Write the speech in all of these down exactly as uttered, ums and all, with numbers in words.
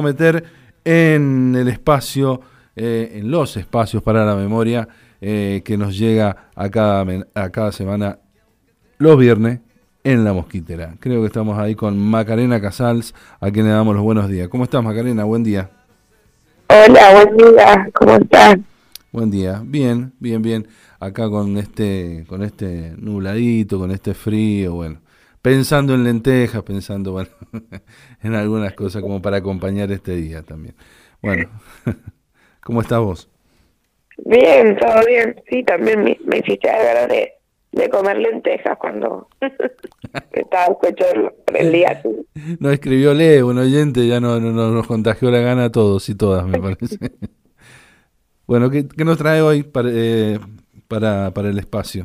vamos a meter en el espacio, eh, en los espacios para la memoria eh, que nos llega a cada, a cada semana los viernes en La Mosquitera. Creo que estamos ahí con Macarena Casals, a quien le damos los buenos días. ¿Cómo estás, Macarena? Buen día. Hola, buen día. ¿Cómo estás? Buen día. Bien, bien, bien. Acá con este, con este nubladito, con este frío, bueno. Pensando en lentejas, pensando, bueno, en algunas cosas como para acompañar este día también. Bueno, ¿cómo estás vos? Bien, todo bien. Sí, también me, me hiciste dar ganas de, de comer lentejas cuando estaba escuchando el día. Nos escribió Leo, un oyente, ya no, no, no, nos contagió la gana a todos y todas, me parece. Bueno, ¿qué, qué nos trae hoy para, eh, para, para el espacio?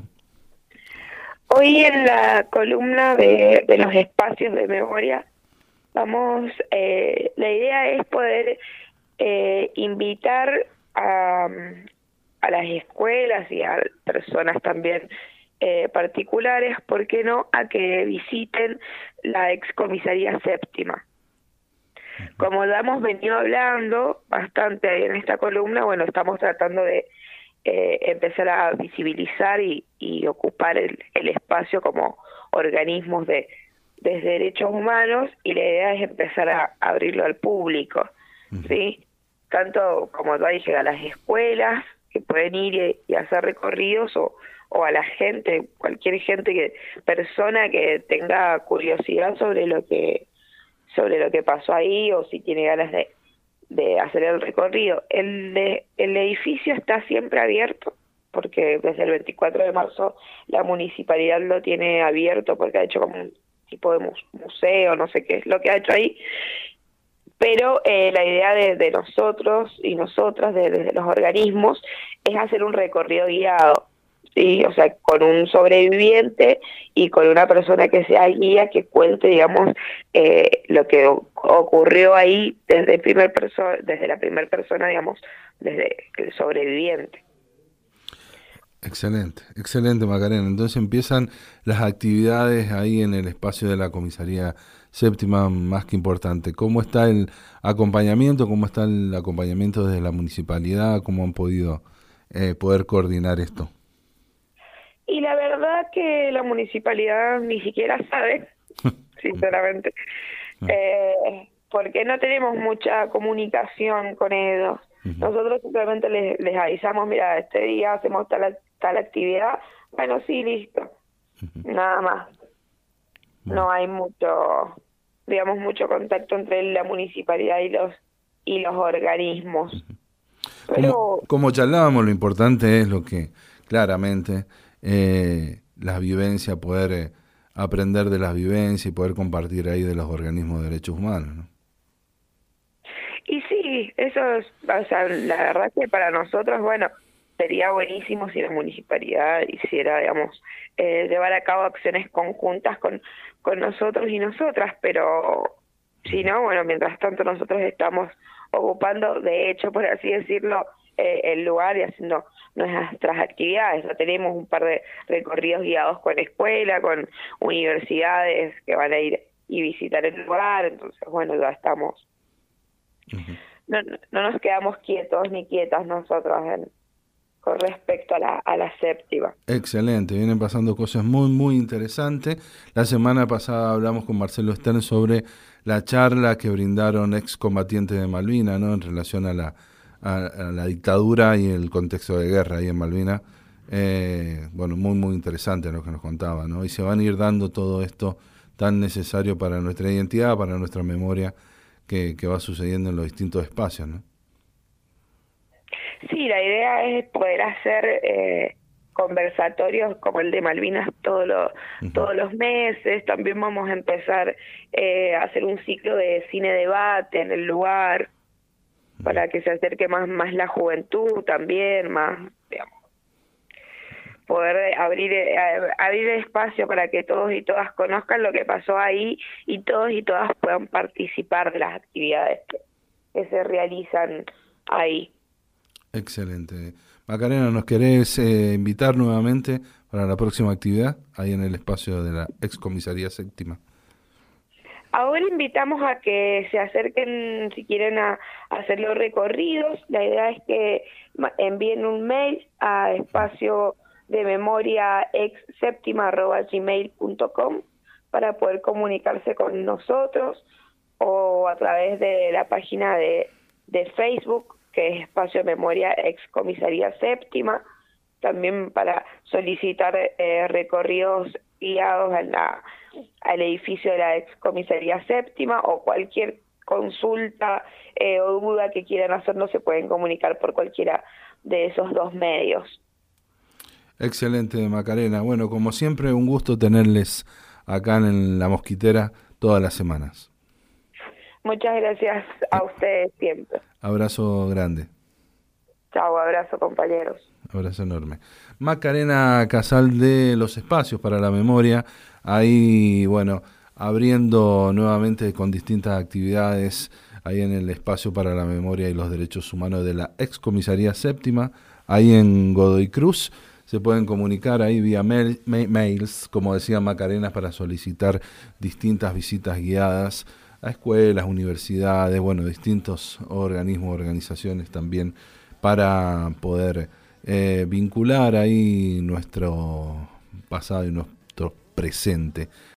Hoy en la columna de, de los espacios de memoria, vamos, eh, la idea es poder eh, invitar a, a las escuelas y a personas también eh, particulares, ¿por qué no?, a que visiten la excomisaría séptima. Como ya hemos venido hablando bastante en esta columna, bueno, estamos tratando de eh, empezar a visibilizar y, y ocupar el, el espacio como organismos de, de derechos humanos, y la idea es empezar a abrirlo al público, ¿sí? Tanto, como ya dije, a las escuelas que pueden ir y, y hacer recorridos, o, o a la gente, cualquier gente, que persona que tenga curiosidad sobre lo que sobre lo que pasó ahí, o si tiene ganas de, de hacer el recorrido. El, de, el edificio está siempre abierto, porque desde el veinticuatro de marzo la municipalidad lo tiene abierto, porque ha hecho como un tipo de museo, no sé qué es lo que ha hecho ahí. Pero eh, la idea de, de nosotros y nosotras, de, de los organismos, es hacer un recorrido guiado, ¿sí? O sea, con un sobreviviente y con una persona que sea guía, que cuente, digamos, eh, lo que o- ocurrió ahí desde primer perso- desde la primera persona, digamos, desde el sobreviviente. Excelente, excelente, Macarena. Entonces empiezan las actividades ahí en el espacio de la comisaría séptima, más que importante. ¿Cómo está el acompañamiento? ¿Cómo está el acompañamiento desde la municipalidad? ¿Cómo han podido eh, poder coordinar esto? Y la verdad que la municipalidad ni siquiera sabe, sinceramente, eh, porque no tenemos mucha comunicación con ellos. Ujú. Nosotros simplemente les, les avisamos, mira, este día hacemos tal, tal actividad, bueno, sí, listo, nada más. Bueno. No hay mucho, digamos, mucho contacto entre la municipalidad y los y los organismos. Como, Pero como charlábamos, lo importante es lo que claramente eh, las vivencias, poder eh, aprender de las vivencias y poder compartir ahí de los organismos de derechos humanos, ¿no? Y sí, eso es, o sea, la verdad que para nosotros, bueno, sería buenísimo si la municipalidad hiciera, digamos, eh, llevar a cabo acciones conjuntas con, con nosotros y nosotras, pero si no, bueno, mientras tanto nosotros estamos ocupando, de hecho, por así decirlo, eh, el lugar y haciendo nuestras actividades. Ya tenemos un par de recorridos guiados con escuela, con universidades que van a ir y visitar el lugar, entonces, bueno, ya estamos. Uh-huh. No, no, no nos quedamos quietos ni quietas nosotros en, con respecto a la, a la séptima. Excelente, vienen pasando cosas muy, muy interesantes. La semana pasada hablamos con Marcelo Stern sobre la charla que brindaron excombatientes de Malvinas, ¿no?, en relación a la, a, a la dictadura y el contexto de guerra ahí en Malvinas. Eh, bueno, muy, muy interesante lo que nos contaba, ¿no? Y se van a ir dando todo esto tan necesario para nuestra identidad, para nuestra memoria, que, que va sucediendo en los distintos espacios, ¿no? Sí, la idea es poder hacer eh, conversatorios como el de Malvinas todos los, Uh-huh. todos los meses. También vamos a empezar eh, a hacer un ciclo de cine debate en el lugar, uh-huh, para que se acerque más, más la juventud también, más, digamos, poder abrir eh, abrir espacio para que todos y todas conozcan lo que pasó ahí y todos y todas puedan participar de las actividades que, que se realizan ahí. Excelente. Macarena, ¿nos querés eh, invitar nuevamente para la próxima actividad ahí en el espacio de la excomisaría séptima? Ahora invitamos a que se acerquen si quieren a, a hacer los recorridos. La idea es que envíen un mail a espacio de memoria ex séptima arroba gmail punto com para poder comunicarse con nosotros, o a través de la página de, de Facebook, que es Espacio Memoria Ex Comisaría Séptima, también para solicitar eh, recorridos guiados a la, al edificio de la Ex Comisaría Séptima, o cualquier consulta eh, o duda que quieran hacernos se pueden comunicar por cualquiera de esos dos medios. Excelente, Macarena. Bueno, como siempre, un gusto tenerles acá en La Mosquitera todas las semanas. Muchas gracias a ustedes siempre. Abrazo grande. Chao, abrazo compañeros. Abrazo enorme. Macarena Casal de Los Espacios para la Memoria, ahí, bueno, abriendo nuevamente con distintas actividades ahí en el Espacio para la Memoria y los Derechos Humanos de la Excomisaría Séptima, ahí en Godoy Cruz. Se pueden comunicar ahí vía mail, mails, como decía Macarena, para solicitar distintas visitas guiadas a escuelas, universidades, bueno, distintos organismos, organizaciones también, para poder eh, vincular ahí nuestro pasado y nuestro presente.